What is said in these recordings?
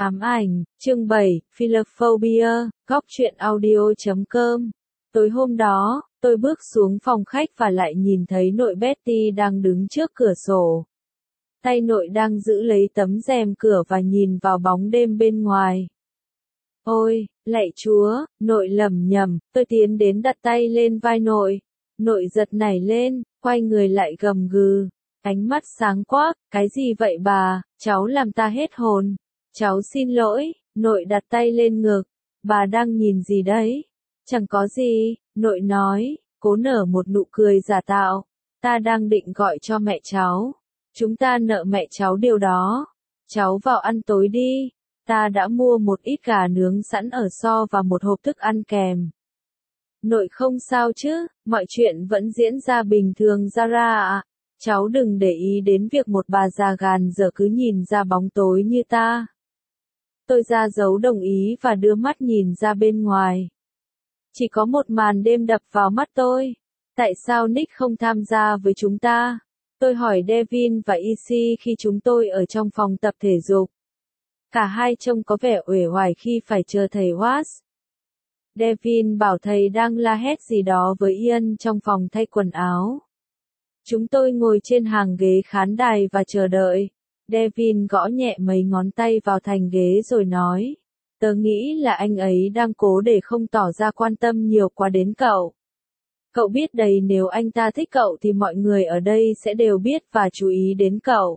Ám ảnh, chương 7, Philophobia, góc truyện audio.com. Tối hôm đó, tôi bước xuống phòng khách và lại nhìn thấy nội Betty đang đứng trước cửa sổ. Tay nội đang giữ lấy tấm rèm cửa và nhìn vào bóng đêm bên ngoài. Ôi, lạy Chúa, nội lẩm nhẩm, tôi tiến đến đặt tay lên vai nội. Nội giật nảy lên, quay người lại gầm gừ. Ánh mắt sáng quắc, cái gì vậy bà, cháu làm ta hết hồn. Cháu xin lỗi, nội đặt tay lên ngực. Bà đang nhìn gì đấy? Chẳng có gì, nội nói, cố nở một nụ cười giả tạo. Ta đang định gọi cho mẹ cháu. Chúng ta nợ mẹ cháu điều đó. Cháu vào ăn tối đi. Ta đã mua một ít gà nướng sẵn ở xo và một hộp thức ăn kèm. Nội không sao chứ, mọi chuyện vẫn diễn ra bình thường Zara ạ. Cháu đừng để ý đến việc một bà già gàn dở cứ nhìn ra bóng tối như ta. Tôi ra dấu đồng ý và đưa mắt nhìn ra bên ngoài. Chỉ có một màn đêm đập vào mắt tôi. Tại sao Nick không tham gia với chúng ta? Tôi hỏi Devin và Izzy khi chúng tôi ở trong phòng tập thể dục. Cả hai trông có vẻ uể oải khi phải chờ thầy Watts. Devin bảo thầy đang la hét gì đó với Ian trong phòng thay quần áo. Chúng tôi ngồi trên hàng ghế khán đài và chờ đợi. Devin gõ nhẹ mấy ngón tay vào thành ghế rồi nói. Tớ nghĩ là anh ấy đang cố để không tỏ ra quan tâm nhiều quá đến cậu. Cậu biết đấy, nếu anh ta thích cậu thì mọi người ở đây sẽ đều biết và chú ý đến cậu.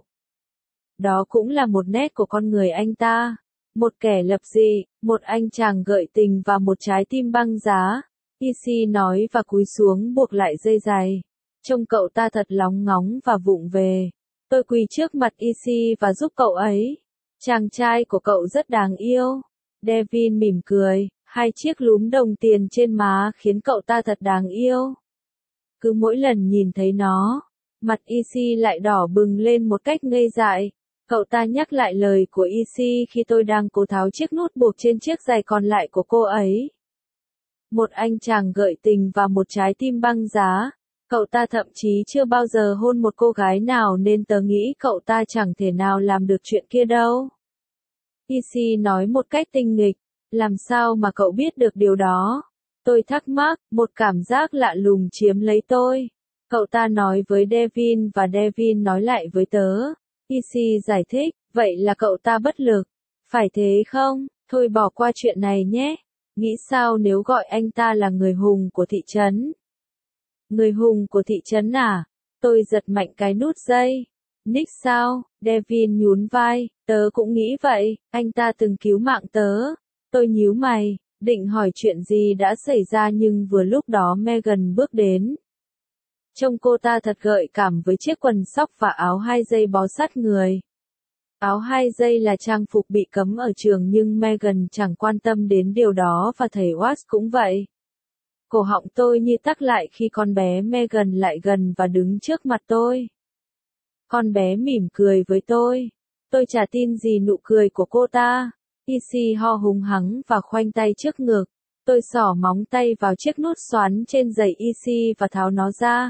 Đó cũng là một nét của con người anh ta. Một kẻ lập dị, một anh chàng gợi tình và một trái tim băng giá. Izzy nói và cúi xuống buộc lại dây giày. Trông cậu ta thật lóng ngóng và vụng về. Tôi quỳ trước mặt Izzy và giúp cậu ấy. Chàng trai của cậu rất đáng yêu. Devin mỉm cười, hai chiếc lúm đồng tiền trên má khiến cậu ta thật đáng yêu. Cứ mỗi lần nhìn thấy nó, mặt Izzy lại đỏ bừng lên một cách ngây dại. Cậu ta nhắc lại lời của Izzy khi tôi đang cố tháo chiếc nút buộc trên chiếc giày còn lại của cô ấy. Một anh chàng gợi tình và một trái tim băng giá. Cậu ta thậm chí chưa bao giờ hôn một cô gái nào nên tớ nghĩ cậu ta chẳng thể nào làm được chuyện kia đâu. Izzy nói một cách tinh nghịch, làm sao mà cậu biết được điều đó? Tôi thắc mắc, một cảm giác lạ lùng chiếm lấy tôi. Cậu ta nói với Devin và Devin nói lại với tớ. Izzy giải thích, vậy là cậu ta bất lực. Phải thế không? Thôi bỏ qua chuyện này nhé. Nghĩ sao nếu gọi anh ta là người hùng của thị trấn? Người hùng của thị trấn à? Tôi giật mạnh cái nút dây. Nick sao? Devin nhún vai, tớ cũng nghĩ vậy, anh ta từng cứu mạng tớ. Tôi nhíu mày, định hỏi chuyện gì đã xảy ra nhưng vừa lúc đó Megan bước đến. Trông cô ta thật gợi cảm với chiếc quần sóc và áo 2 dây bó sát người. Áo 2 dây là trang phục bị cấm ở trường nhưng Megan chẳng quan tâm đến điều đó và thầy Watts cũng vậy. Cổ họng tôi như tắc lại khi con bé Megan lại gần và đứng trước mặt tôi. Con bé mỉm cười với tôi. Tôi chả tin gì nụ cười của cô ta. Izzy ho hùng hắng và khoanh tay trước ngực. Tôi xỏ móng tay vào chiếc nút xoắn trên giày Izzy và tháo nó ra.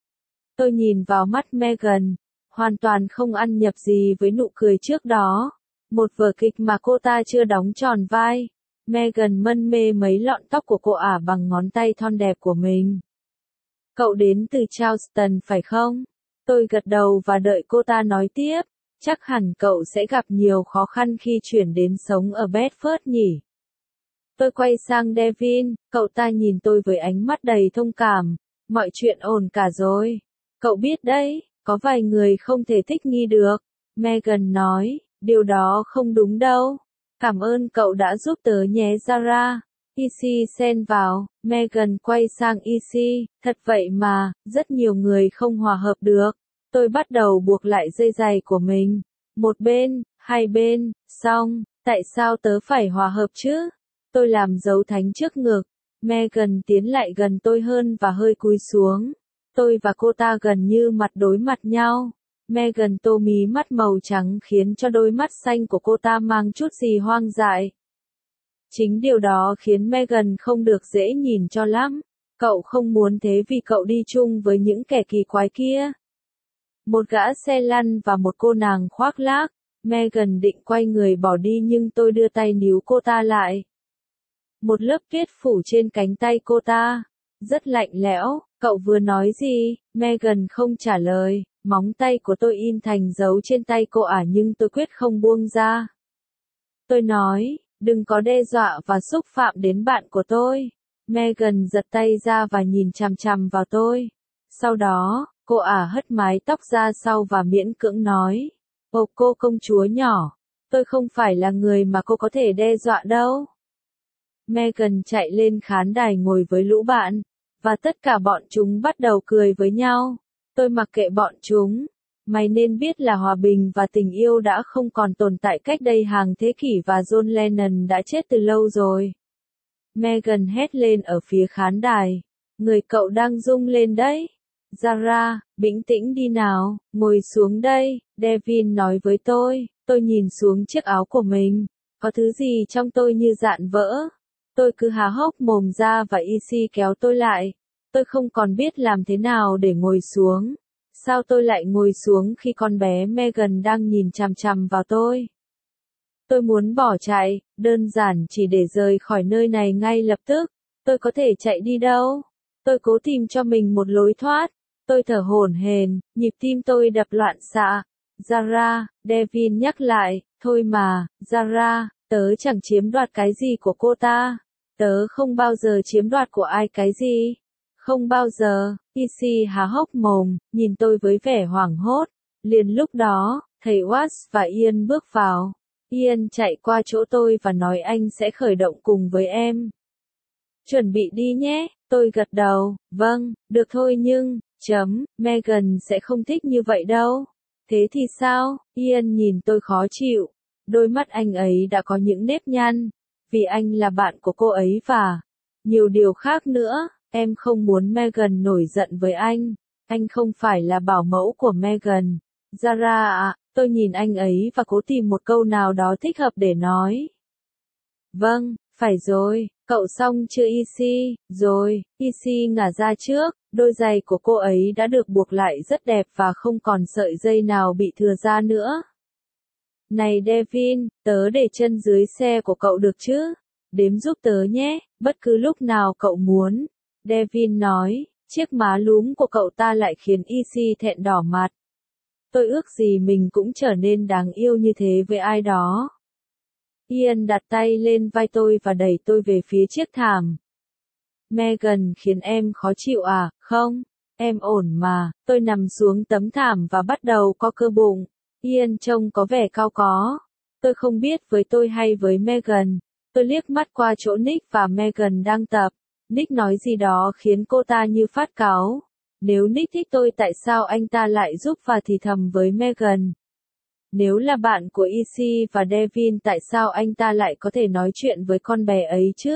Tôi nhìn vào mắt Megan, hoàn toàn không ăn nhập gì với nụ cười trước đó. Một vở kịch mà cô ta chưa đóng tròn vai. Megan mân mê mấy lọn tóc của cô ả bằng ngón tay thon đẹp của mình. Cậu đến từ Charleston phải không? Tôi gật đầu và đợi cô ta nói tiếp. Chắc hẳn cậu sẽ gặp nhiều khó khăn khi chuyển đến sống ở Bedford nhỉ? Tôi quay sang Devin, cậu ta nhìn tôi với ánh mắt đầy thông cảm. Mọi chuyện ổn cả rồi. Cậu biết đấy, có vài người không thể thích nghi được. Megan nói, điều đó không đúng đâu. Cảm ơn cậu đã giúp tớ nhé Zara. Izzy xen vào, Megan quay sang Izzy, thật vậy mà, rất nhiều người không hòa hợp được. Tôi bắt đầu buộc lại dây giày của mình. Một bên, hai bên, xong, tại sao tớ phải hòa hợp chứ? Tôi làm dấu thánh trước ngực. Megan tiến lại gần tôi hơn và hơi cúi xuống. Tôi và cô ta gần như mặt đối mặt nhau. Megan tô mí mắt màu trắng khiến cho đôi mắt xanh của cô ta mang chút gì hoang dại. Chính điều đó khiến Megan không được dễ nhìn cho lắm. Cậu không muốn thế vì cậu đi chung với những kẻ kỳ quái kia. Một gã xe lăn và một cô nàng khoác lác. Megan định quay người bỏ đi nhưng tôi đưa tay níu cô ta lại. Một lớp tuyết phủ trên cánh tay cô ta. Rất lạnh lẽo, cậu vừa nói gì? Megan không trả lời, móng tay của tôi in thành dấu trên tay cô nhưng tôi quyết không buông ra. Tôi nói, đừng có đe dọa và xúc phạm đến bạn của tôi. Megan giật tay ra và nhìn chằm chằm vào tôi. Sau đó, cô hất mái tóc ra sau và miễn cưỡng nói. Ồ cô công chúa nhỏ, tôi không phải là người mà cô có thể đe dọa đâu. Megan chạy lên khán đài ngồi với lũ bạn, và tất cả bọn chúng bắt đầu cười với nhau. Tôi mặc kệ bọn chúng. Mày nên biết là hòa bình và tình yêu đã không còn tồn tại cách đây hàng thế kỷ và John Lennon đã chết từ lâu rồi. Megan hét lên ở phía khán đài. Người cậu đang rung lên đấy. Zara, bình tĩnh đi nào, ngồi xuống đây, Devin nói với tôi nhìn xuống chiếc áo của mình. Có thứ gì trong tôi như dạn vỡ. Tôi cứ há hốc mồm ra và Issy kéo tôi lại. Tôi không còn biết làm thế nào để ngồi xuống. Sao tôi lại ngồi xuống khi con bé Megan đang nhìn chằm chằm vào tôi? Tôi muốn bỏ chạy, đơn giản chỉ để rời khỏi nơi này ngay lập tức. Tôi có thể chạy đi đâu? Tôi cố tìm cho mình một lối thoát. Tôi thở hổn hển, nhịp tim tôi đập loạn xạ. Zara, Devin nhắc lại, thôi mà, Zara, tớ chẳng chiếm đoạt cái gì của cô ta. Tớ không bao giờ chiếm đoạt của ai cái gì. Không bao giờ. Issy há hốc mồm, nhìn tôi với vẻ hoảng hốt. Liền lúc đó, thầy Watts và Ian bước vào. Ian chạy qua chỗ tôi và nói anh sẽ khởi động cùng với em. Chuẩn bị đi nhé, tôi gật đầu, vâng, được thôi nhưng, Megan sẽ không thích như vậy đâu. Thế thì sao? Ian nhìn tôi khó chịu. Đôi mắt anh ấy đã có những nếp nhăn. Vì anh là bạn của cô ấy và nhiều điều khác nữa. Em không muốn Megan nổi giận với anh. Anh không phải là bảo mẫu của Megan. Zara tôi nhìn anh ấy và cố tìm một câu nào đó thích hợp để nói. Vâng, phải rồi, cậu xong chưa Issy? Rồi, Issy ngả ra trước, đôi giày của cô ấy đã được buộc lại rất đẹp và không còn sợi dây nào bị thừa ra nữa. Này Devin, tớ để chân dưới xe của cậu được chứ? Đếm giúp tớ nhé, bất cứ lúc nào cậu muốn. Devin nói, chiếc má lúm của cậu ta lại khiến Issy thẹn đỏ mặt. Tôi ước gì mình cũng trở nên đáng yêu như thế với ai đó. Ian đặt tay lên vai tôi và đẩy tôi về phía chiếc thảm. Megan khiến em khó chịu à? Không, em ổn mà. Tôi nằm xuống tấm thảm và bắt đầu co cơ bụng. Ian trông có vẻ cao có. Tôi không biết với tôi hay với Megan. Tôi liếc mắt qua chỗ Nick và Megan đang tập. Nick nói gì đó khiến cô ta như phát cáu. Nếu Nick thích tôi tại sao anh ta lại giúp và thì thầm với Megan? Nếu là bạn của Issy và Devin tại sao anh ta lại có thể nói chuyện với con bé ấy chứ?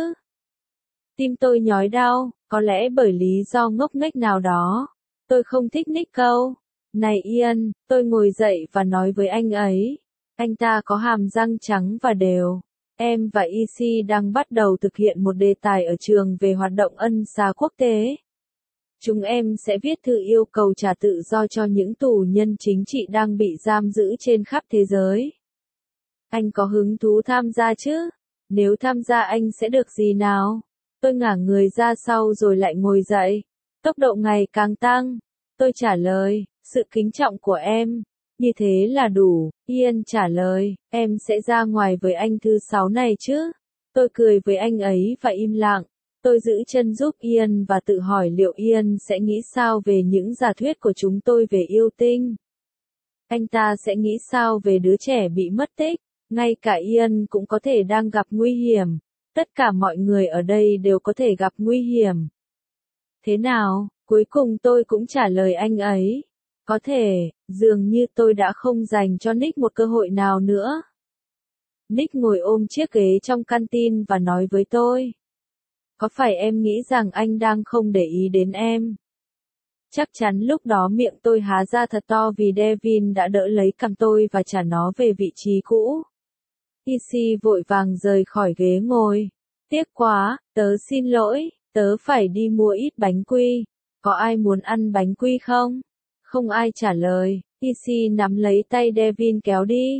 Tim tôi nhói đau, có lẽ bởi lý do ngốc nghếch nào đó. Tôi không thích Nick câu. Này Ian, tôi ngồi dậy và nói với anh ấy. Anh ta có hàm răng trắng và đều. Em và Issy đang bắt đầu thực hiện một đề tài ở trường về hoạt động ân xá quốc tế. Chúng em sẽ viết thư yêu cầu trả tự do cho những tù nhân chính trị đang bị giam giữ trên khắp thế giới. Anh có hứng thú tham gia chứ? Nếu tham gia anh sẽ được gì nào? Tôi ngả người ra sau rồi lại ngồi dậy. Tốc độ ngày càng tăng. Tôi trả lời, sự kính trọng của em. Như thế là đủ. Ian trả lời, em sẽ ra ngoài với anh thứ 6 này chứ? Tôi cười với anh ấy và im lặng. Tôi giữ chân giúp Ian và tự hỏi liệu Ian sẽ nghĩ sao về những giả thuyết của chúng tôi về yêu tinh. Anh ta sẽ nghĩ sao về đứa trẻ bị mất tích, ngay cả Ian cũng có thể đang gặp nguy hiểm. Tất cả mọi người ở đây đều có thể gặp nguy hiểm. Thế nào, cuối cùng tôi cũng trả lời anh ấy. Có thể, dường như tôi đã không dành cho Nick một cơ hội nào nữa. Nick ngồi ôm chiếc ghế trong canteen và nói với tôi. Có phải em nghĩ rằng anh đang không để ý đến em? Chắc chắn lúc đó miệng tôi há ra thật to vì Devin đã đỡ lấy cằm tôi và trả nó về vị trí cũ. Issy vội vàng rời khỏi ghế ngồi. Tiếc quá, tớ xin lỗi, tớ phải đi mua ít bánh quy. Có ai muốn ăn bánh quy không? Không ai trả lời. Issy nắm lấy tay Devin kéo đi.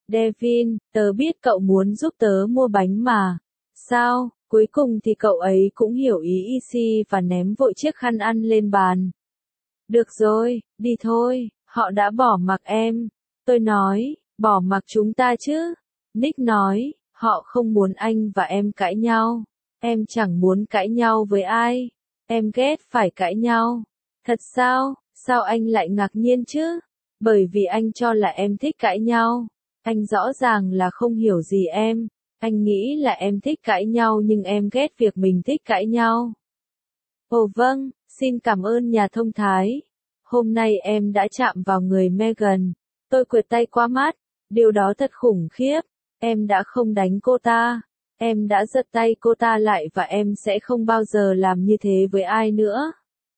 Devin, tớ biết cậu muốn giúp tớ mua bánh mà. Sao? Cuối cùng thì cậu ấy cũng hiểu ý Issy và ném vội chiếc khăn ăn lên bàn. Được rồi, đi thôi, họ đã bỏ mặc em. Tôi nói, bỏ mặc chúng ta chứ. Nick nói, họ không muốn anh và em cãi nhau. Em chẳng muốn cãi nhau với ai. Em ghét phải cãi nhau. Thật sao? Sao anh lại ngạc nhiên chứ? Bởi vì anh cho là em thích cãi nhau. Anh rõ ràng là không hiểu gì em. Anh nghĩ là em thích cãi nhau nhưng em ghét việc mình thích cãi nhau. Ồ vâng, xin cảm ơn nhà thông thái. Hôm nay em đã chạm vào người Megan. Tôi quệt tay qua mắt. Điều đó thật khủng khiếp. Em đã không đánh cô ta. Em đã giật tay cô ta lại và em sẽ không bao giờ làm như thế với ai nữa.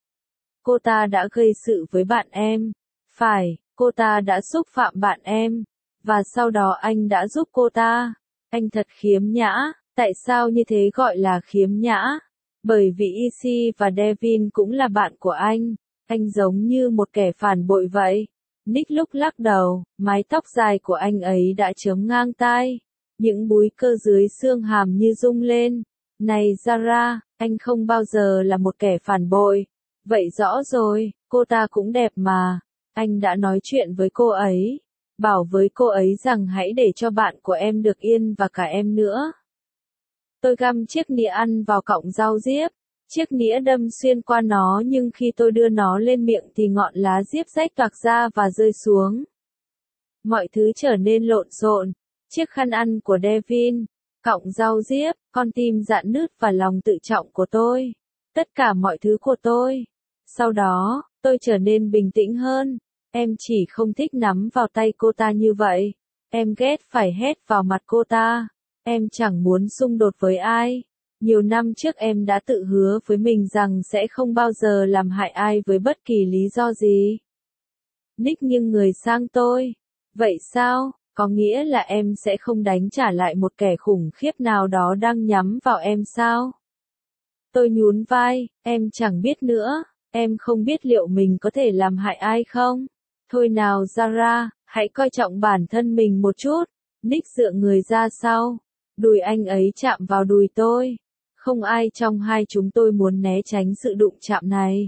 Cô ta đã gây sự với bạn em. Phải, cô ta đã xúc phạm bạn em. Và sau đó anh đã giúp cô ta. Anh thật khiếm nhã. Tại sao như thế gọi là khiếm nhã? Bởi vì Issy và Devin cũng là bạn của anh. Anh giống như một kẻ phản bội vậy. Nick lúc lắc đầu, mái tóc dài của anh ấy đã chớm ngang tai. Những búi cơ dưới xương hàm như rung lên. Này Zara, anh không bao giờ là một kẻ phản bội. Vậy rõ rồi, cô ta cũng đẹp mà. Anh đã nói chuyện với cô ấy. Bảo với cô ấy rằng hãy để cho bạn của em được yên và cả em nữa. Tôi găm chiếc nĩa ăn vào cọng rau diếp. Chiếc nĩa đâm xuyên qua nó nhưng khi tôi đưa nó lên miệng thì ngọn lá diếp rách toạc ra và rơi xuống. Mọi thứ trở nên lộn xộn. Chiếc khăn ăn của Devin, cọng rau diếp, con tim rạn nứt và lòng tự trọng của tôi. Tất cả mọi thứ của tôi. Sau đó, tôi trở nên bình tĩnh hơn. Em chỉ không thích nắm vào tay cô ta như vậy. Em ghét phải hét vào mặt cô ta. Em chẳng muốn xung đột với ai. Nhiều năm trước em đã tự hứa với mình rằng sẽ không bao giờ làm hại ai với bất kỳ lý do gì. Nick nghiêng người sang tôi. Vậy sao? Có nghĩa là em sẽ không đánh trả lại một kẻ khủng khiếp nào đó đang nhắm vào em sao? Tôi nhún vai, em chẳng biết nữa. Em không biết liệu mình có thể làm hại ai không? Thôi nào Zara, hãy coi trọng bản thân mình một chút. Nick dựa người ra sau. Đùi anh ấy chạm vào đùi tôi. Không ai trong hai chúng tôi muốn né tránh sự đụng chạm này.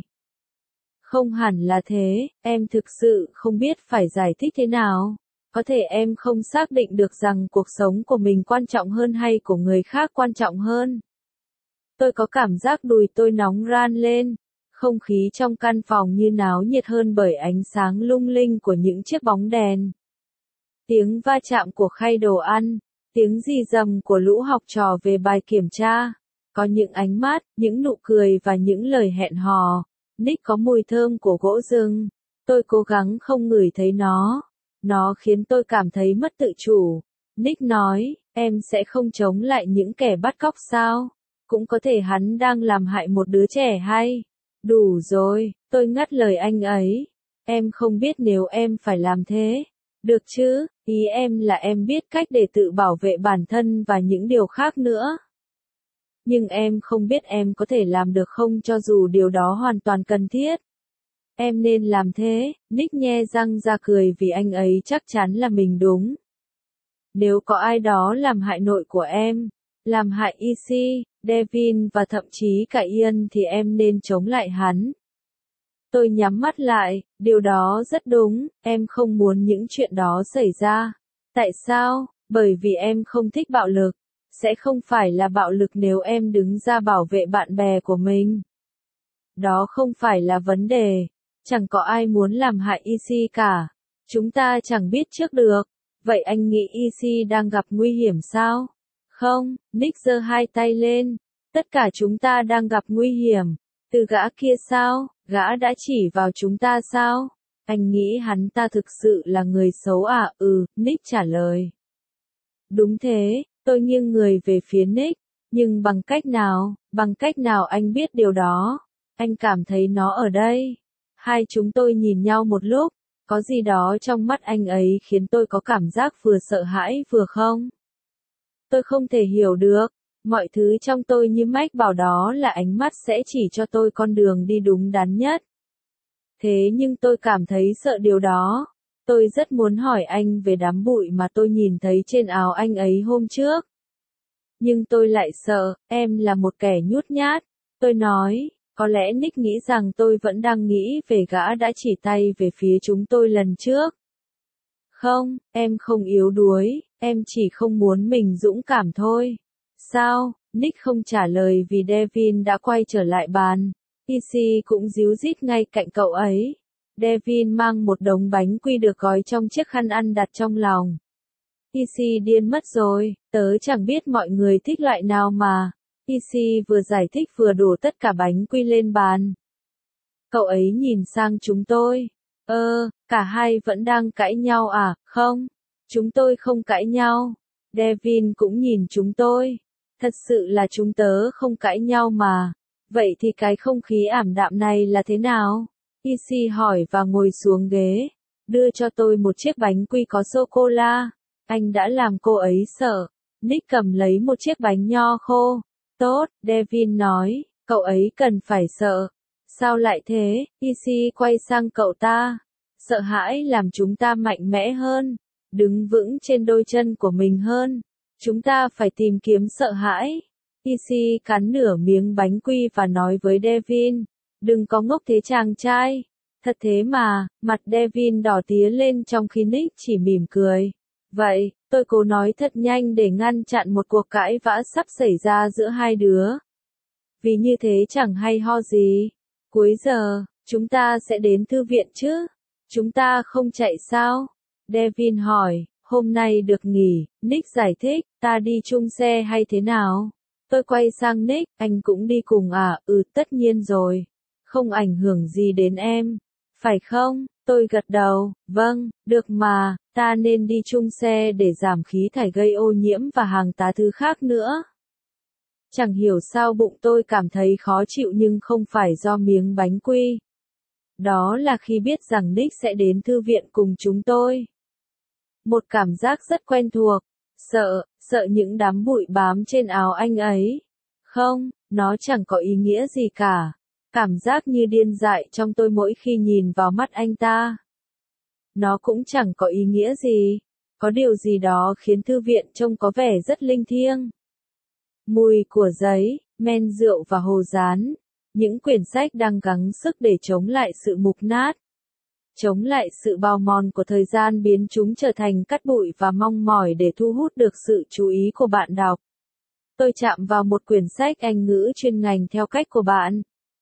Không hẳn là thế, em thực sự không biết phải giải thích thế nào. Có thể em không xác định được rằng cuộc sống của mình quan trọng hơn hay của người khác quan trọng hơn. Tôi có cảm giác đùi tôi nóng ran lên. Không khí trong căn phòng như náo nhiệt hơn bởi ánh sáng lung linh của những chiếc bóng đèn. Tiếng va chạm của khay đồ ăn, tiếng rì rầm của lũ học trò về bài kiểm tra. Có những ánh mắt, những nụ cười và những lời hẹn hò. Nick có mùi thơm của gỗ rừng. Tôi cố gắng không ngửi thấy nó. Nó khiến tôi cảm thấy mất tự chủ. Nick nói, em sẽ không chống lại những kẻ bắt cóc sao? Cũng có thể hắn đang làm hại một đứa trẻ hay? Đủ rồi, tôi ngắt lời anh ấy. Em không biết nếu em phải làm thế. Được chứ, ý em là em biết cách để tự bảo vệ bản thân và những điều khác nữa. Nhưng em không biết em có thể làm được không cho dù điều đó hoàn toàn cần thiết. Em nên làm thế, Nick nhe răng ra cười vì anh ấy chắc chắn là mình đúng. Nếu có ai đó làm hại nội của em, làm hại Issy, Devin và thậm chí cả Ian thì em nên chống lại hắn. Tôi nhắm mắt lại, điều đó rất đúng, em không muốn những chuyện đó xảy ra. Tại sao? Bởi vì em không thích bạo lực. Sẽ không phải là bạo lực nếu em đứng ra bảo vệ bạn bè của mình. Đó không phải là vấn đề. Chẳng có ai muốn làm hại Issy cả. Chúng ta chẳng biết trước được. Vậy anh nghĩ Issy đang gặp nguy hiểm sao? Không, Nick giơ hai tay lên. Tất cả chúng ta đang gặp nguy hiểm. Từ gã kia sao? Gã đã chỉ vào chúng ta sao? Anh nghĩ hắn ta thực sự là người xấu à? Nick trả lời. Đúng thế, tôi nghiêng người về phía Nick. Nhưng bằng cách nào? Bằng cách nào anh biết điều đó? Anh cảm thấy nó ở đây. Hai chúng tôi nhìn nhau một lúc. Có gì đó trong mắt anh ấy khiến tôi có cảm giác vừa sợ hãi vừa không. Tôi không thể hiểu được. Mọi thứ trong tôi như mách bảo đó là ánh mắt sẽ chỉ cho tôi con đường đi đúng đắn nhất. Thế nhưng tôi cảm thấy sợ điều đó. Tôi rất muốn hỏi anh về đám bụi mà tôi nhìn thấy trên áo anh ấy hôm trước. Nhưng tôi lại sợ, em là một kẻ nhút nhát. Tôi nói, có lẽ Nick nghĩ rằng tôi vẫn đang nghĩ về gã đã chỉ tay về phía chúng tôi lần trước. Không, em không yếu đuối, em chỉ không muốn mình dũng cảm thôi. Sao? Nick không trả lời vì Devin đã quay trở lại bàn. Izzy cũng díu dít ngay cạnh cậu ấy. Devin mang một đống bánh quy được gói trong chiếc khăn ăn đặt trong lòng. Izzy điên mất rồi, tớ chẳng biết mọi người thích loại nào mà. Izzy vừa giải thích vừa đổ tất cả bánh quy lên bàn. Cậu ấy nhìn sang chúng tôi. Cả hai vẫn đang cãi nhau à? Không, chúng tôi không cãi nhau. Devin cũng nhìn chúng tôi. Thật sự là chúng tớ không cãi nhau mà. Vậy thì cái không khí ảm đạm này là thế nào? Izzy hỏi và ngồi xuống ghế. Đưa cho tôi một chiếc bánh quy có sô-cô-la. Anh đã làm cô ấy sợ. Nick cầm lấy một chiếc bánh nho khô. Tốt, Devin nói, cậu ấy cần phải sợ. Sao lại thế? Izzy quay sang cậu ta. Sợ hãi làm chúng ta mạnh mẽ hơn. Đứng vững trên đôi chân của mình hơn. Chúng ta phải tìm kiếm sợ hãi. Izzy cắn nửa miếng bánh quy và nói với Devin. Đừng có ngốc thế chàng trai. Thật thế mà, mặt Devin đỏ tía lên trong khi Nick chỉ mỉm cười. Vậy, tôi cố nói thật nhanh để ngăn chặn một cuộc cãi vã sắp xảy ra giữa hai đứa. Vì như thế chẳng hay ho gì. Cuối giờ, chúng ta sẽ đến thư viện chứ? Chúng ta không chạy sao? Devin hỏi, hôm nay được nghỉ, Nick giải thích, ta đi chung xe hay thế nào? Tôi quay sang Nick, anh cũng đi cùng à? Tất nhiên rồi. Không ảnh hưởng gì đến em. Phải không? Tôi gật đầu, vâng, được mà, ta nên đi chung xe để giảm khí thải gây ô nhiễm và hàng tá thứ khác nữa. Chẳng hiểu sao bụng tôi cảm thấy khó chịu nhưng không phải do miếng bánh quy. Đó là khi biết rằng Nick sẽ đến thư viện cùng chúng tôi. Một cảm giác rất quen thuộc. Sợ những đám bụi bám trên áo anh ấy. Không, nó chẳng có ý nghĩa gì cả. Cảm giác như điên dại trong tôi mỗi khi nhìn vào mắt anh ta. Nó cũng chẳng có ý nghĩa gì. Có điều gì đó khiến thư viện trông có vẻ rất linh thiêng. Mùi của giấy, men rượu và hồ dán. Những quyển sách đang gắng sức để chống lại sự mục nát. Chống lại sự bào mòn của thời gian biến chúng trở thành cát bụi và mong mỏi để thu hút được sự chú ý của bạn đọc. Tôi chạm vào một quyển sách Anh ngữ chuyên ngành theo cách của bạn.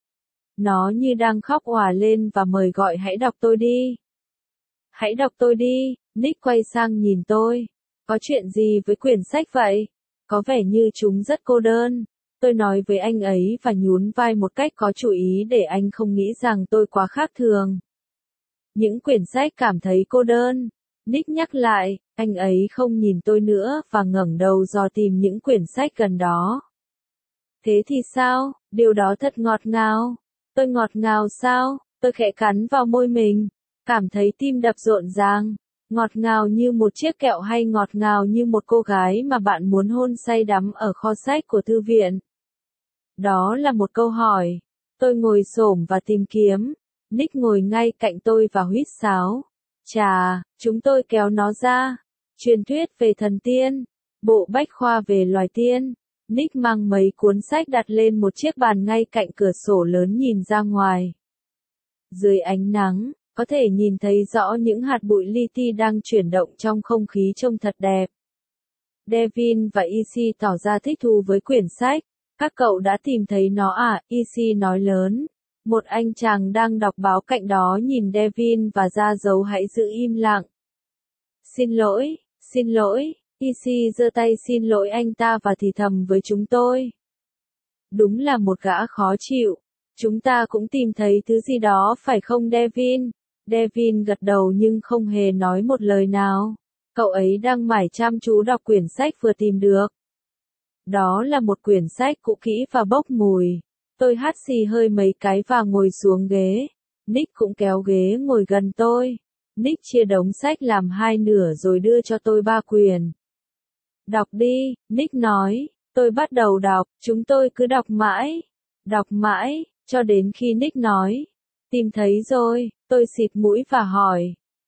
Nó như đang khóc òa lên và mời gọi hãy đọc tôi đi. Hãy đọc tôi đi, Nick quay sang nhìn tôi. Có chuyện gì với quyển sách vậy? Có vẻ như chúng rất cô đơn. Tôi nói với anh ấy và nhún vai một cách có chú ý để anh không nghĩ rằng tôi quá khác thường. Những quyển sách cảm thấy cô đơn. Nick nhắc lại, anh ấy không nhìn tôi nữa và ngẩng đầu dò tìm những quyển sách gần đó. Thế thì sao? Điều đó thật ngọt ngào. Tôi ngọt ngào sao? Tôi khẽ cắn vào môi mình. Cảm thấy tim đập rộn ràng. Ngọt ngào như một chiếc kẹo hay ngọt ngào như một cô gái mà bạn muốn hôn say đắm ở kho sách của thư viện? Đó là một câu hỏi. Tôi ngồi xổm và tìm kiếm. Nick ngồi ngay cạnh tôi và huýt sáo. Chà, chúng tôi kéo nó ra. Truyền thuyết về thần tiên. Bộ bách khoa về loài tiên. Nick mang mấy cuốn sách đặt lên một chiếc bàn ngay cạnh cửa sổ lớn nhìn ra ngoài. Dưới ánh nắng, có thể nhìn thấy rõ những hạt bụi li ti đang chuyển động trong không khí trông thật đẹp. Devin và Izzy tỏ ra thích thú với quyển sách. Các cậu đã tìm thấy nó à? Izzy nói lớn. Một anh chàng đang đọc báo cạnh đó nhìn Devin và ra dấu hãy giữ im lặng. Xin lỗi. Izzy giơ tay xin lỗi anh ta và thì thầm với chúng tôi. Đúng là một gã khó chịu. Chúng ta cũng tìm thấy thứ gì đó phải không Devin? Devin gật đầu nhưng không hề nói một lời nào. Cậu ấy đang mải chăm chú đọc quyển sách vừa tìm được. Đó là một quyển sách cũ kỹ và bốc mùi. Tôi hắt xì hơi mấy cái và ngồi xuống ghế. Nick cũng kéo ghế ngồi gần tôi. Nick chia đống sách làm hai nửa rồi đưa cho tôi 3 quyển. Đọc đi, Nick nói. Tôi bắt đầu đọc, chúng tôi cứ đọc mãi, cho đến khi Nick nói. Tìm thấy rồi, tôi xịt mũi và hỏi.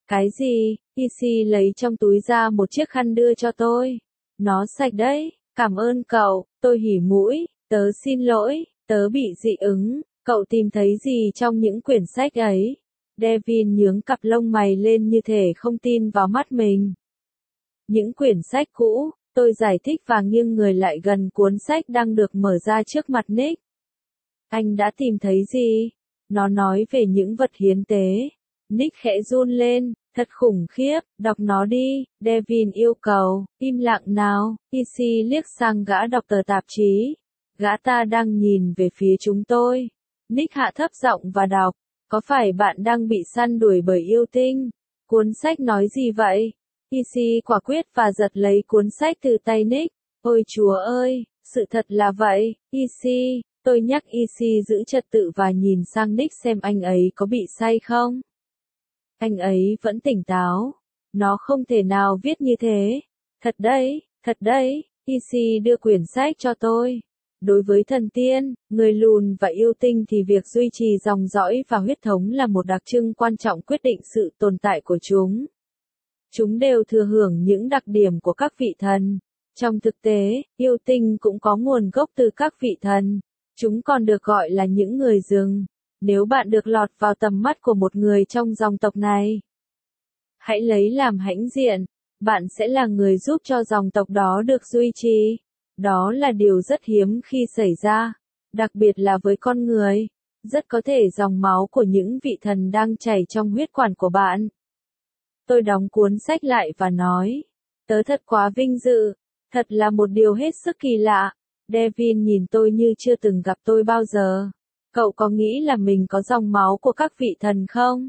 Cái gì? Isi lấy trong túi ra một chiếc khăn đưa cho tôi. Nó sạch đấy, cảm ơn cậu, tôi hỉ mũi, tớ xin lỗi, tớ bị dị ứng, cậu tìm thấy gì trong những quyển sách ấy? Devin nhướng cặp lông mày lên như thể không tin vào mắt mình. Những quyển sách cũ, tôi giải thích và nghiêng người lại gần cuốn sách đang được mở ra trước mặt Nick. Anh đã tìm thấy gì? Nó nói về những vật hiến tế. Nick khẽ run lên, thật khủng khiếp, đọc nó đi, Devin yêu cầu, im lặng nào, Isi liếc sang gã đọc tờ tạp chí. Gã ta đang nhìn về phía chúng tôi. Nick hạ thấp giọng và đọc, có phải bạn đang bị săn đuổi bởi yêu tinh? Cuốn sách nói gì vậy? Isi quả quyết và giật lấy cuốn sách từ tay Nick. Ôi Chúa ơi, sự thật là vậy, Isi, tôi nhắc Isi giữ trật tự và nhìn sang Nick xem anh ấy có bị say không. Anh ấy vẫn tỉnh táo. Nó không thể nào viết như thế. Thật đấy, Isi đưa quyển sách cho tôi. Đối với thần tiên, người lùn và yêu tinh thì việc duy trì dòng dõi và huyết thống là một đặc trưng quan trọng quyết định sự tồn tại của chúng. Chúng đều thừa hưởng những đặc điểm của các vị thần. Trong thực tế, yêu tinh cũng có nguồn gốc từ các vị thần. Chúng còn được gọi là những người rừng. Nếu bạn được lọt vào tầm mắt của một người trong dòng tộc này, hãy lấy làm hãnh diện. Bạn sẽ là người giúp cho dòng tộc đó được duy trì. Đó là điều rất hiếm khi xảy ra, đặc biệt là với con người. Rất có thể dòng máu của những vị thần đang chảy trong huyết quản của bạn. Tôi đóng cuốn sách lại và nói, tớ thật quá vinh dự, thật là một điều hết sức kỳ lạ. Devin nhìn tôi như chưa từng gặp tôi bao giờ. Cậu có nghĩ là mình có dòng máu của các vị thần không?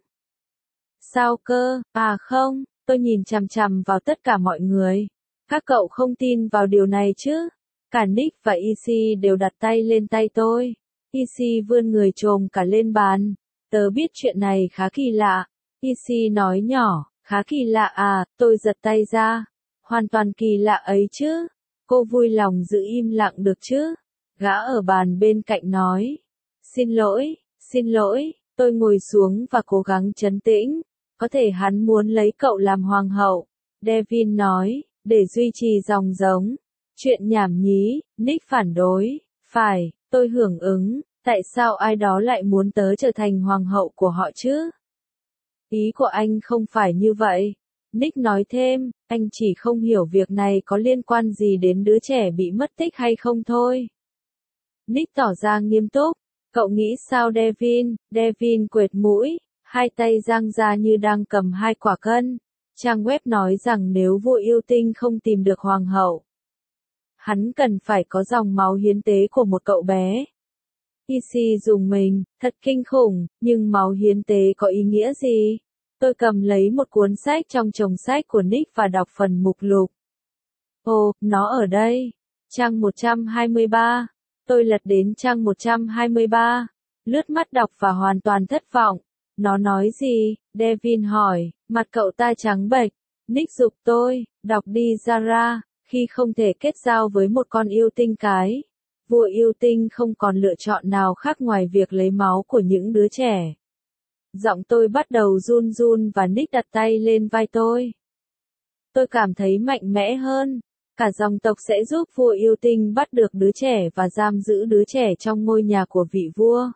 Sao cơ? À không, tôi nhìn chằm chằm vào tất cả mọi người. Các cậu không tin vào điều này chứ? Cả Nick và Isi đều đặt tay lên tay tôi. Isi vươn người chồm cả lên bàn. Tớ biết chuyện này khá kỳ lạ. Isi nói nhỏ, khá kỳ lạ à, tôi giật tay ra. Hoàn toàn kỳ lạ ấy chứ. Cô vui lòng giữ im lặng được chứ? Gã ở bàn bên cạnh nói. Xin lỗi, tôi ngồi xuống và cố gắng trấn tĩnh. Có thể hắn muốn lấy cậu làm hoàng hậu. Devin nói, để duy trì dòng giống. Chuyện nhảm nhí, Nick phản đối. Phải, tôi hưởng ứng, tại sao ai đó lại muốn tớ trở thành hoàng hậu của họ chứ? Ý của anh không phải như vậy. Nick nói thêm, anh chỉ không hiểu việc này có liên quan gì đến đứa trẻ bị mất tích hay không thôi. Nick tỏ ra nghiêm túc. Cậu nghĩ sao Devin? Devin quệt mũi, hai tay dang ra như đang cầm hai quả cân. Trang web nói rằng nếu vua yêu tinh không tìm được hoàng hậu, hắn cần phải có dòng máu hiến tế của một cậu bé. Isi dùng mình, thật kinh khủng, nhưng máu hiến tế có ý nghĩa gì? Tôi cầm lấy một cuốn sách trong chồng sách của Nick và đọc phần mục lục. Ồ, nó ở đây. Trang 123. Tôi lật đến trang 123. Lướt mắt đọc và hoàn toàn thất vọng. Nó nói gì? Devin hỏi, mặt cậu ta trắng bệch. Nick giục tôi, đọc đi Zara, khi không thể kết giao với một con yêu tinh cái. Vua yêu tinh không còn lựa chọn nào khác ngoài việc lấy máu của những đứa trẻ. Giọng tôi bắt đầu run run và Nick đặt tay lên vai tôi. Tôi cảm thấy mạnh mẽ hơn. Cả dòng tộc sẽ giúp vua yêu tinh bắt được đứa trẻ và giam giữ đứa trẻ trong ngôi nhà của vị vua.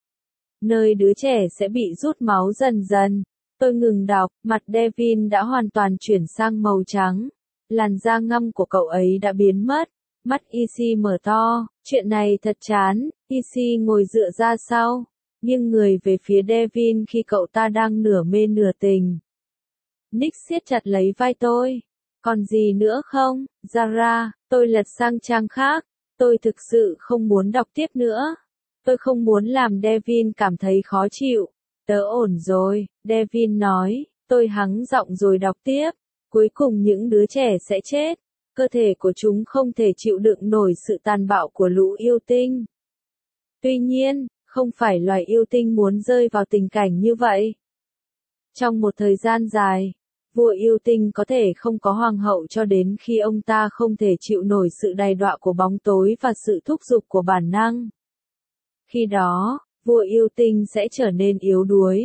Nơi đứa trẻ sẽ bị rút máu dần dần. Tôi ngừng đọc, mặt Devin đã hoàn toàn chuyển sang màu trắng. Làn da ngăm của cậu ấy đã biến mất. Mắt Isi mở to, chuyện này thật chán. Isi ngồi dựa ra sau, nghiêng người về phía Devin khi cậu ta đang nửa mê nửa tình. Nick siết chặt lấy vai tôi. Còn gì nữa không, Zara? Tôi lật sang trang khác. Tôi thực sự không muốn đọc tiếp nữa. Tôi không muốn làm Devin cảm thấy khó chịu. Tớ ổn rồi, Devin nói. Tôi hắng giọng rồi đọc tiếp. Cuối cùng những đứa trẻ sẽ chết. Cơ thể của chúng không thể chịu đựng nổi sự tàn bạo của lũ yêu tinh. Tuy nhiên, không phải loài yêu tinh muốn rơi vào tình cảnh như vậy. Trong một thời gian dài, vua yêu tinh có thể không có hoàng hậu cho đến khi ông ta không thể chịu nổi sự đày đọa của bóng tối và sự thúc giục của bản năng. Khi đó, vua yêu tinh sẽ trở nên yếu đuối.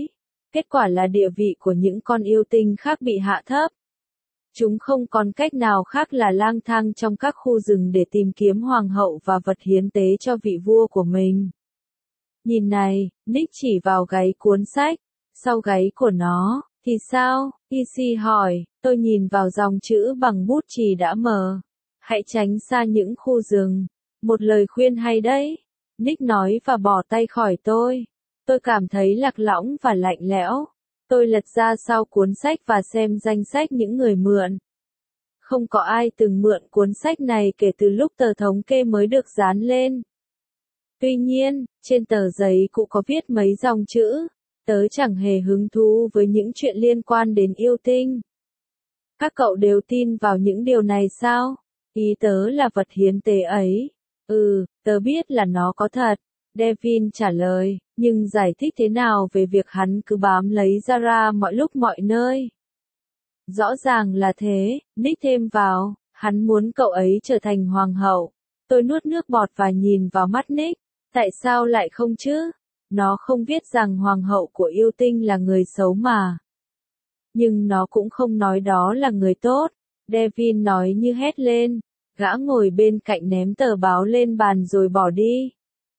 Kết quả là địa vị của những con yêu tinh khác bị hạ thấp. Chúng không còn cách nào khác là lang thang trong các khu rừng để tìm kiếm hoàng hậu và vật hiến tế cho vị vua của mình. Nhìn này, Nick chỉ vào gáy cuốn sách. Sau gáy của nó, thì sao? Issy hỏi, tôi nhìn vào dòng chữ bằng bút chì đã mờ. Hãy tránh xa những khu rừng. Một lời khuyên hay đấy. Nick nói và bỏ tay khỏi tôi. Tôi cảm thấy lạc lõng và lạnh lẽo. Tôi lật ra sau cuốn sách và xem danh sách những người mượn. Không có ai từng mượn cuốn sách này kể từ lúc tờ thống kê mới được dán lên. Tuy nhiên, trên tờ giấy cũ có viết mấy dòng chữ. Tớ chẳng hề hứng thú với những chuyện liên quan đến yêu tinh. Các cậu đều tin vào những điều này sao? Ý tớ là vật hiến tế ấy. Tớ biết là nó có thật. Devin trả lời, nhưng giải thích thế nào về việc hắn cứ bám lấy Zara mọi lúc mọi nơi? Rõ ràng là thế, Nick thêm vào, hắn muốn cậu ấy trở thành hoàng hậu. Tôi nuốt nước bọt và nhìn vào mắt Nick. Tại sao lại không chứ? Nó không viết rằng hoàng hậu của yêu tinh là người xấu mà. Nhưng nó cũng không nói đó là người tốt. Devin nói như hét lên. Gã ngồi bên cạnh ném tờ báo lên bàn rồi bỏ đi.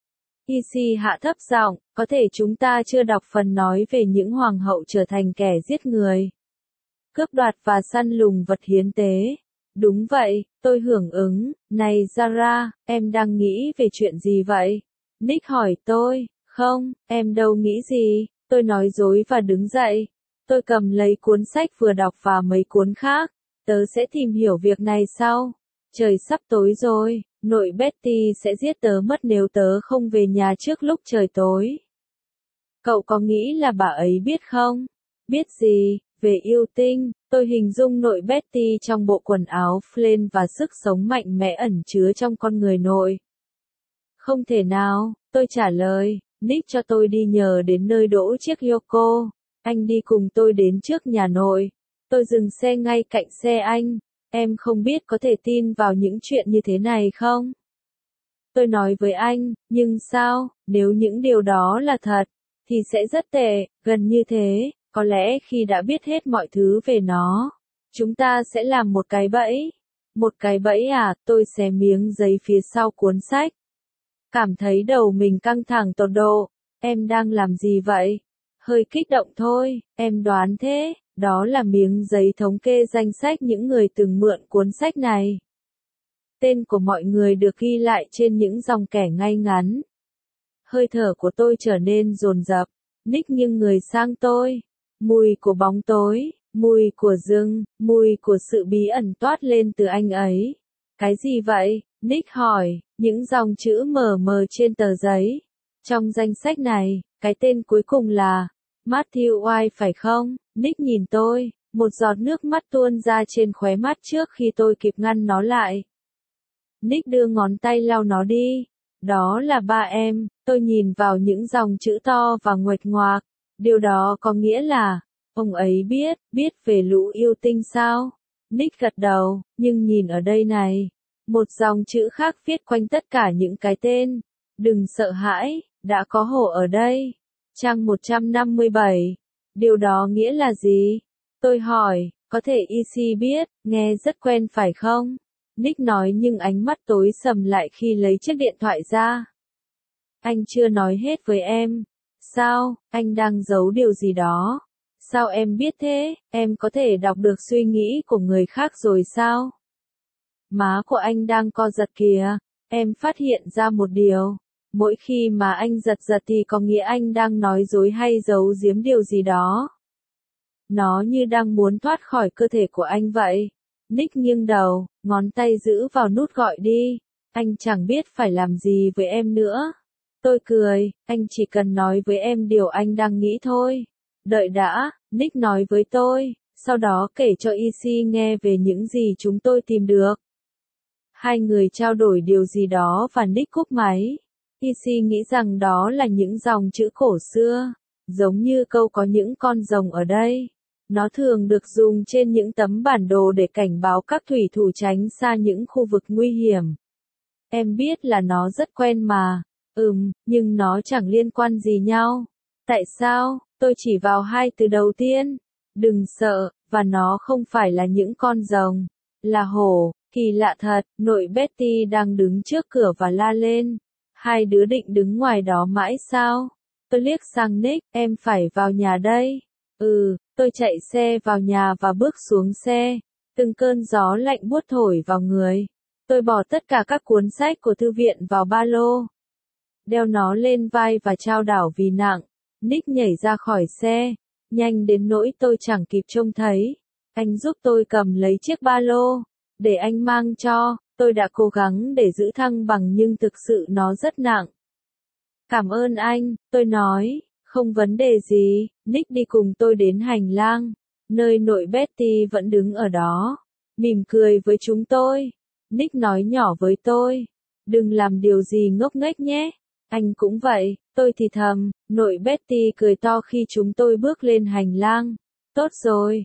Issy hạ thấp giọng, có thể chúng ta chưa đọc phần nói về những hoàng hậu trở thành kẻ giết người, cướp đoạt và săn lùng vật hiến tế. Đúng vậy, tôi hưởng ứng. Này Zara, em đang nghĩ về chuyện gì vậy? Nick hỏi tôi. Không, em đâu nghĩ gì. Tôi nói dối và đứng dậy. Tôi cầm lấy cuốn sách vừa đọc và mấy cuốn khác. Tớ sẽ tìm hiểu việc này sau. Trời sắp tối rồi, nội Betty sẽ giết tớ mất nếu tớ không về nhà trước lúc trời tối. Cậu có nghĩ là bà ấy biết không? Biết gì? Về yêu tinh, tôi hình dung nội Betty trong bộ quần áo flame và sức sống mạnh mẽ ẩn chứa trong con người nội. Không thể nào, tôi trả lời, Nick cho tôi đi nhờ đến nơi đỗ chiếc Yoko. Anh đi cùng tôi đến trước nhà nội. Tôi dừng xe ngay cạnh xe anh. Em không biết có thể tin vào những chuyện như thế này không? Tôi nói với anh, nhưng sao, nếu những điều đó là thật, thì sẽ rất tệ, gần như thế, có lẽ khi đã biết hết mọi thứ về nó, chúng ta sẽ làm một cái bẫy. Một cái bẫy à, tôi xé miếng giấy phía sau cuốn sách. Cảm thấy đầu mình căng thẳng tột độ, em đang làm gì vậy? Hơi kích động thôi, em đoán thế. Đó là miếng giấy thống kê danh sách những người từng mượn cuốn sách này. Tên của mọi người được ghi lại trên những dòng kẻ ngay ngắn. Hơi thở của tôi trở nên dồn dập. Nick nghiêng người sang tôi. Mùi của bóng tối, mùi của rừng, mùi của sự bí ẩn toát lên từ anh ấy. Cái gì vậy? Nick hỏi, những dòng chữ mờ mờ trên tờ giấy. Trong danh sách này, cái tên cuối cùng là Matthew White phải không? Nick nhìn tôi, một giọt nước mắt tuôn ra trên khóe mắt trước khi tôi kịp ngăn nó lại. Nick đưa ngón tay lau nó đi. Đó là ba em. Tôi nhìn vào những dòng chữ to và nguệch ngoạc. Điều đó có nghĩa là, ông ấy biết về lũ yêu tinh sao? Nick gật đầu, nhưng nhìn ở đây này. Một dòng chữ khác viết quanh tất cả những cái tên. Đừng sợ hãi, đã có hổ ở đây. Trang 157. Điều đó nghĩa là gì? Tôi hỏi, có thể Issy biết, nghe rất quen phải không? Nick nói nhưng ánh mắt tối sầm lại khi lấy chiếc điện thoại ra. Anh chưa nói hết với em. Sao, anh đang giấu điều gì đó? Sao em biết thế? Em có thể đọc được suy nghĩ của người khác rồi sao? Má của anh đang co giật kìa. Em phát hiện ra một điều. Mỗi khi mà anh giật thì có nghĩa anh đang nói dối hay giấu giếm điều gì đó. Nó như đang muốn thoát khỏi cơ thể của anh vậy. Nick nghiêng đầu, ngón tay giữ vào nút gọi đi. Anh chẳng biết phải làm gì với em nữa. Tôi cười, anh chỉ cần nói với em điều anh đang nghĩ thôi. Đợi đã, Nick nói với tôi, sau đó kể cho Issy nghe về những gì chúng tôi tìm được. Hai người trao đổi điều gì đó và Nick cúp máy. Issy nghĩ rằng đó là những dòng chữ cổ xưa, giống như câu có những con rồng ở đây. Nó thường được dùng trên những tấm bản đồ để cảnh báo các thủy thủ tránh xa những khu vực nguy hiểm. Em biết là nó rất quen mà. Nhưng nó chẳng liên quan gì nhau. Tại sao? Tôi chỉ vào hai từ đầu tiên. Đừng sợ, và nó không phải là những con rồng, là hổ. Kỳ lạ thật, nội Betty đang đứng trước cửa và la lên. Hai đứa định đứng ngoài đó mãi sao? Tôi liếc sang Nick, em phải vào nhà đây. Tôi chạy xe vào nhà và bước xuống xe. Từng cơn gió lạnh buốt thổi vào người. Tôi bỏ tất cả các cuốn sách của thư viện vào ba lô. Đeo nó lên vai và trao đảo vì nặng. Nick nhảy ra khỏi xe. Nhanh đến nỗi tôi chẳng kịp trông thấy. Anh giúp tôi cầm lấy chiếc ba lô. Để anh mang cho. Tôi đã cố gắng để giữ thăng bằng nhưng thực sự nó rất nặng. Cảm ơn anh, tôi nói. Không vấn đề gì. Nick đi cùng tôi đến hành lang. Nơi nội Betty vẫn đứng ở đó. Mỉm cười với chúng tôi. Nick nói nhỏ với tôi. Đừng làm điều gì ngốc nghếch nhé. Anh cũng vậy, tôi thì thầm. Nội Betty cười to khi chúng tôi bước lên hành lang. Tốt rồi,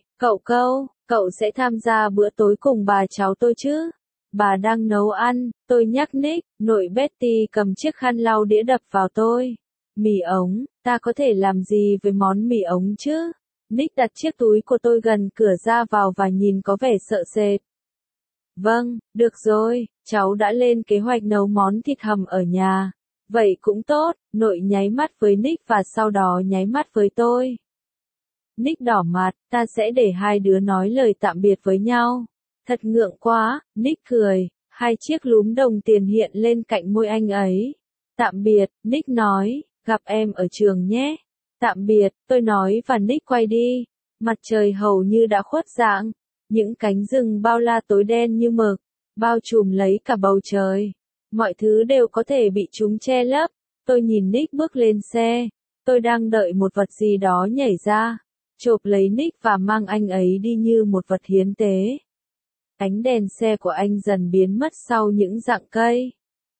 cậu sẽ tham gia bữa tối cùng bà cháu tôi chứ? Bà đang nấu ăn, tôi nhắc Nick. Nội Betty cầm chiếc khăn lau đĩa đập vào tôi. Mì ống, ta có thể làm gì với món mì ống chứ? Nick đặt chiếc túi của tôi gần cửa ra vào và nhìn có vẻ sợ sệt. Vâng, được rồi, cháu đã lên kế hoạch nấu món thịt hầm ở nhà. Vậy cũng tốt, nội nháy mắt với Nick và sau đó nháy mắt với tôi. Nick đỏ mặt, ta sẽ để hai đứa nói lời tạm biệt với nhau. Thật ngượng quá, Nick cười, hai chiếc lúm đồng tiền hiện lên cạnh môi anh ấy. Tạm biệt, Nick nói, gặp em ở trường nhé. Tạm biệt, tôi nói và Nick quay đi. Mặt trời hầu như đã khuất dạng. Những cánh rừng bao la tối đen như mực, bao trùm lấy cả bầu trời. Mọi thứ đều có thể bị chúng che lấp. Tôi nhìn Nick bước lên xe. Tôi đang đợi một vật gì đó nhảy ra, chộp lấy Nick và mang anh ấy đi như một vật hiến tế. Ánh đèn xe của anh dần biến mất sau những rặng cây.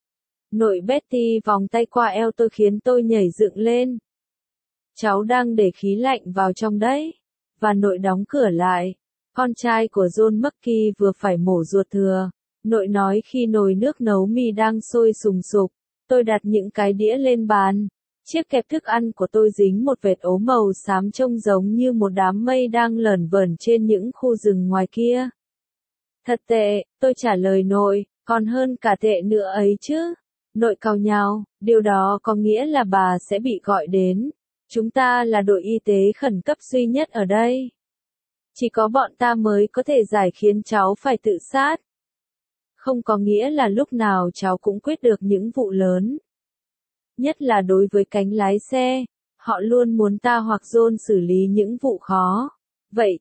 Nội Betty vòng tay qua eo tôi khiến tôi nhảy dựng lên. Cháu đang để khí lạnh vào trong đấy. Và nội đóng cửa lại. Con trai của John Mucky vừa phải mổ ruột thừa. Nội nói khi nồi nước nấu mì đang sôi sùng sục. Tôi đặt những cái đĩa lên bàn. Chiếc kẹp thức ăn của tôi dính một vệt ố màu xám trông giống như một đám mây đang lởn vởn trên những khu rừng ngoài kia. Thật tệ, tôi trả lời nội, còn hơn cả tệ nữa ấy chứ. Nội cau nhàu, điều đó có nghĩa là bà sẽ bị gọi đến. Chúng ta là đội y tế khẩn cấp duy nhất ở đây. Chỉ có bọn ta mới có thể giải khiến cháu phải tự sát. Không có nghĩa là lúc nào cháu cũng quyết được những vụ lớn. Nhất là đối với cánh lái xe, họ luôn muốn ta hoặc John xử lý những vụ khó. Vậy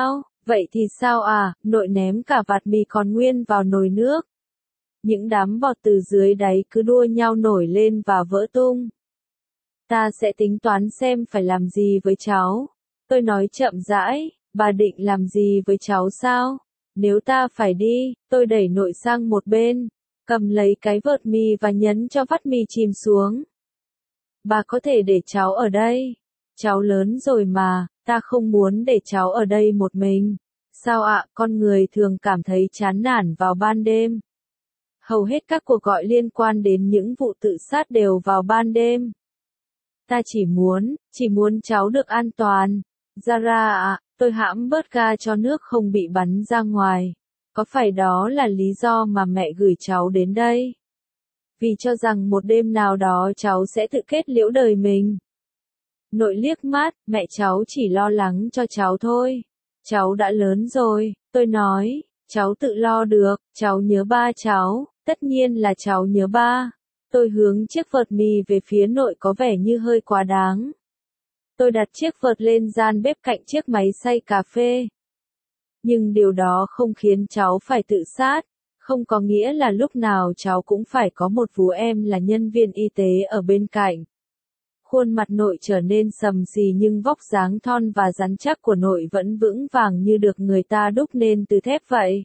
thì sao à, nội ném cả vạt mì còn nguyên vào nồi nước. Những đám bọt từ dưới đáy cứ đua nhau nổi lên và vỡ tung. Ta sẽ tính toán xem phải làm gì với cháu. Tôi nói chậm rãi, bà định làm gì với cháu sao? Nếu ta phải đi, tôi đẩy nội sang một bên, cầm lấy cái vợt mì và nhấn cho vắt mì chìm xuống. Bà có thể để cháu ở đây. Cháu lớn rồi mà, ta không muốn để cháu ở đây một mình. Sao ạ, con người thường cảm thấy chán nản vào ban đêm. Hầu hết các cuộc gọi liên quan đến những vụ tự sát đều vào ban đêm. Ta chỉ muốn cháu được an toàn. Zara ạ, tôi hãm bớt ga cho nước không bị bắn ra ngoài. Có phải đó là lý do mà mẹ gửi cháu đến đây? Vì cho rằng một đêm nào đó cháu sẽ tự kết liễu đời mình. Nội liếc mắt, mẹ cháu chỉ lo lắng cho cháu thôi. Cháu đã lớn rồi, tôi nói, cháu tự lo được, cháu nhớ ba cháu, tất nhiên là cháu nhớ ba. Tôi hướng chiếc vợt mì về phía nội có vẻ như hơi quá đáng. Tôi đặt chiếc vợt lên gian bếp cạnh chiếc máy xay cà phê. Nhưng điều đó không khiến cháu phải tự sát, không có nghĩa là lúc nào cháu cũng phải có một vú em là nhân viên y tế ở bên cạnh. Khuôn mặt nội trở nên sầm xì nhưng vóc dáng thon và rắn chắc của nội vẫn vững vàng như được người ta đúc nên từ thép vậy.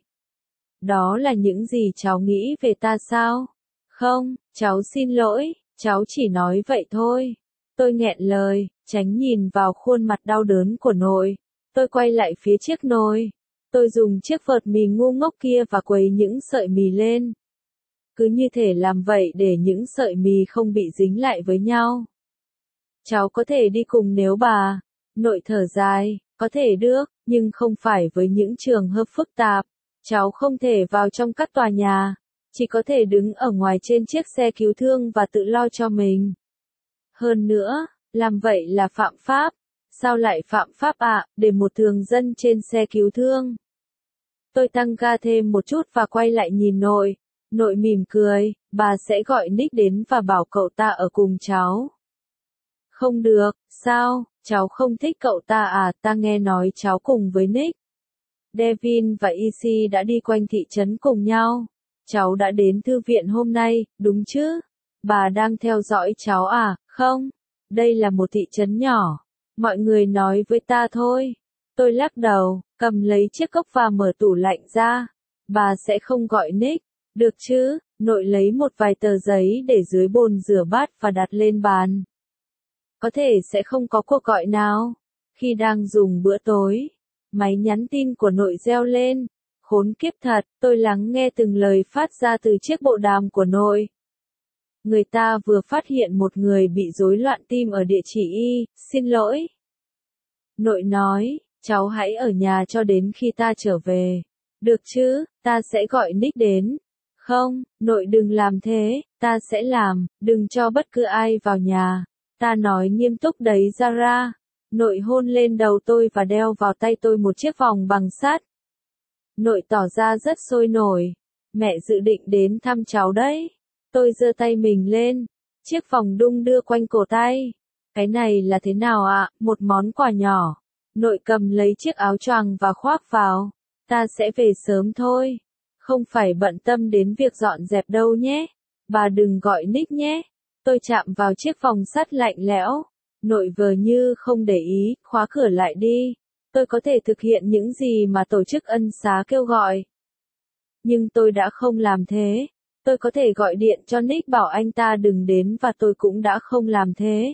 Đó là những gì cháu nghĩ về ta sao? Không, cháu xin lỗi, cháu chỉ nói vậy thôi. Tôi nghẹn lời, tránh nhìn vào khuôn mặt đau đớn của nội. Tôi quay lại phía chiếc nồi. Tôi dùng chiếc vợt mì ngu ngốc kia và quấy những sợi mì lên. Cứ như thể làm vậy để những sợi mì không bị dính lại với nhau. Cháu có thể đi cùng nếu bà. Nội thở dài, có thể được, nhưng không phải với những trường hợp phức tạp. Cháu không thể vào trong các tòa nhà, chỉ có thể đứng ở ngoài trên chiếc xe cứu thương và tự lo cho mình. Hơn nữa, làm vậy là phạm pháp. Sao lại phạm pháp ạ, để một thường dân trên xe cứu thương? Tôi tăng ga thêm một chút và quay lại nhìn nội. Nội mỉm cười, bà sẽ gọi Nick đến và bảo cậu ta ở cùng cháu. Không được, sao, cháu không thích cậu ta à, ta nghe nói cháu cùng với Nick. Devin và Izzy đã đi quanh thị trấn cùng nhau. Cháu đã đến thư viện hôm nay, đúng chứ? Bà đang theo dõi cháu à, không? Đây là một thị trấn nhỏ. Mọi người nói với ta thôi. Tôi lắc đầu, cầm lấy chiếc cốc và mở tủ lạnh ra. Bà sẽ không gọi Nick, được chứ? Nội lấy một vài tờ giấy để dưới bồn rửa bát và đặt lên bàn. Có thể sẽ không có cuộc gọi nào. Khi đang dùng bữa tối, máy nhắn tin của nội reo lên. Khốn kiếp thật, tôi lắng nghe từng lời phát ra từ chiếc bộ đàm của nội. Người ta vừa phát hiện một người bị rối loạn tim ở địa chỉ Y, xin lỗi. Nội nói, cháu hãy ở nhà cho đến khi ta trở về. Được chứ, ta sẽ gọi Nick đến. Không, nội đừng làm thế, ta sẽ làm, đừng cho bất cứ ai vào nhà. Ta nói nghiêm túc đấy Zara. Nội hôn lên đầu tôi và đeo vào tay tôi một chiếc vòng bằng sắt. Nội tỏ ra rất sôi nổi. Mẹ dự định đến thăm cháu đấy. Tôi giơ tay mình lên. Chiếc vòng đung đưa quanh cổ tay. Cái này là thế nào ạ? Một món quà nhỏ. Nội cầm lấy chiếc áo choàng và khoác vào. Ta sẽ về sớm thôi. Không phải bận tâm đến việc dọn dẹp đâu nhé. Bà đừng gọi Nick nhé. Tôi chạm vào chiếc vòng sắt lạnh lẽo. Nội vờ như không để ý, khóa cửa lại đi. Tôi có thể thực hiện những gì mà tổ chức ân xá kêu gọi. Nhưng tôi đã không làm thế. Tôi có thể gọi điện cho Nick bảo anh ta đừng đến và tôi cũng đã không làm thế.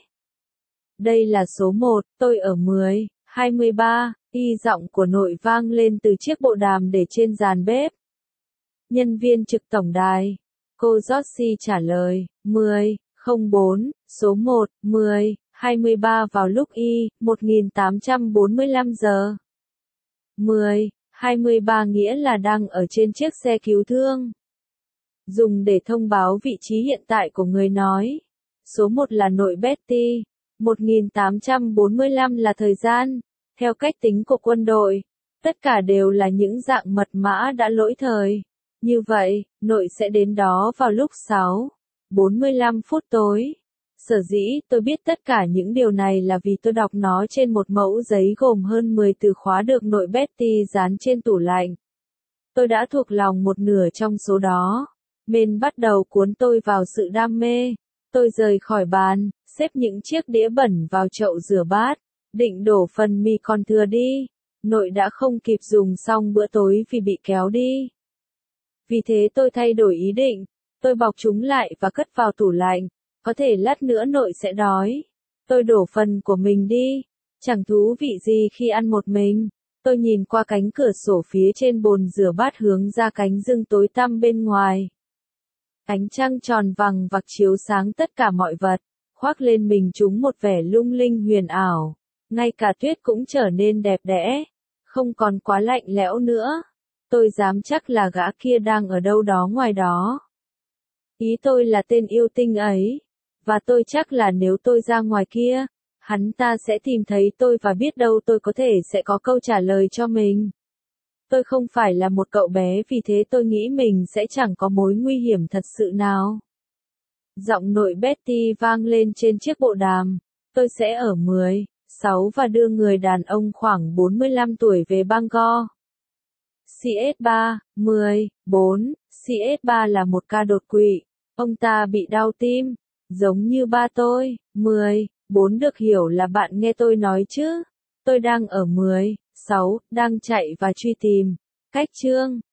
Đây là số 1, tôi ở 10, 23, giọng của nội vang lên từ chiếc bộ đàm để trên dàn bếp. Nhân viên trực tổng đài. Cô Josie trả lời, 10, 04, số 1, 10, 23 vào lúc 1845 giờ. 10, 23 nghĩa là đang ở trên chiếc xe cứu thương. Dùng để thông báo vị trí hiện tại của người nói. Số 1 là nội Betty. 1845 là thời gian. Theo cách tính của quân đội. Tất cả đều là những dạng mật mã đã lỗi thời. Như vậy, nội sẽ đến đó vào lúc 6:45 tối. Sở dĩ tôi biết tất cả những điều này là vì tôi đọc nó trên một mẫu giấy gồm hơn 10 từ khóa được nội Betty dán trên tủ lạnh. Tôi đã thuộc lòng một nửa trong số đó. Mên bắt đầu cuốn tôi vào sự đam mê. Tôi rời khỏi bàn, xếp những chiếc đĩa bẩn vào chậu rửa bát, định đổ phần mì còn thừa đi. Nội đã không kịp dùng xong bữa tối vì bị kéo đi. Vì thế tôi thay đổi ý định. Tôi bọc chúng lại và cất vào tủ lạnh. Có thể lát nữa nội sẽ đói. Tôi đổ phần của mình đi. Chẳng thú vị gì khi ăn một mình. Tôi nhìn qua cánh cửa sổ phía trên bồn rửa bát hướng ra cánh rừng tối tăm bên ngoài. Ánh trăng tròn vằng vặc chiếu sáng tất cả mọi vật, khoác lên mình chúng một vẻ lung linh huyền ảo. Ngay cả tuyết cũng trở nên đẹp đẽ, không còn quá lạnh lẽo nữa. Tôi dám chắc là gã kia đang ở đâu đó ngoài đó. Ý tôi là tên yêu tinh ấy. Và tôi chắc là nếu tôi ra ngoài kia, hắn ta sẽ tìm thấy tôi và biết đâu tôi có thể sẽ có câu trả lời cho mình. Tôi không phải là một cậu bé vì thế tôi nghĩ mình sẽ chẳng có mối nguy hiểm thật sự nào. Giọng nội Betty vang lên trên chiếc bộ đàm. Tôi sẽ ở 10, 6 và đưa người đàn ông khoảng 45 tuổi về Bangor. CS3, 10, 4, CS3 là một ca đột quỵ. Ông ta bị đau tim, giống như ba tôi. 10, 4 được hiểu là bạn nghe tôi nói chứ. Tôi đang ở 10, 6, đang chạy và truy tìm. Cách chương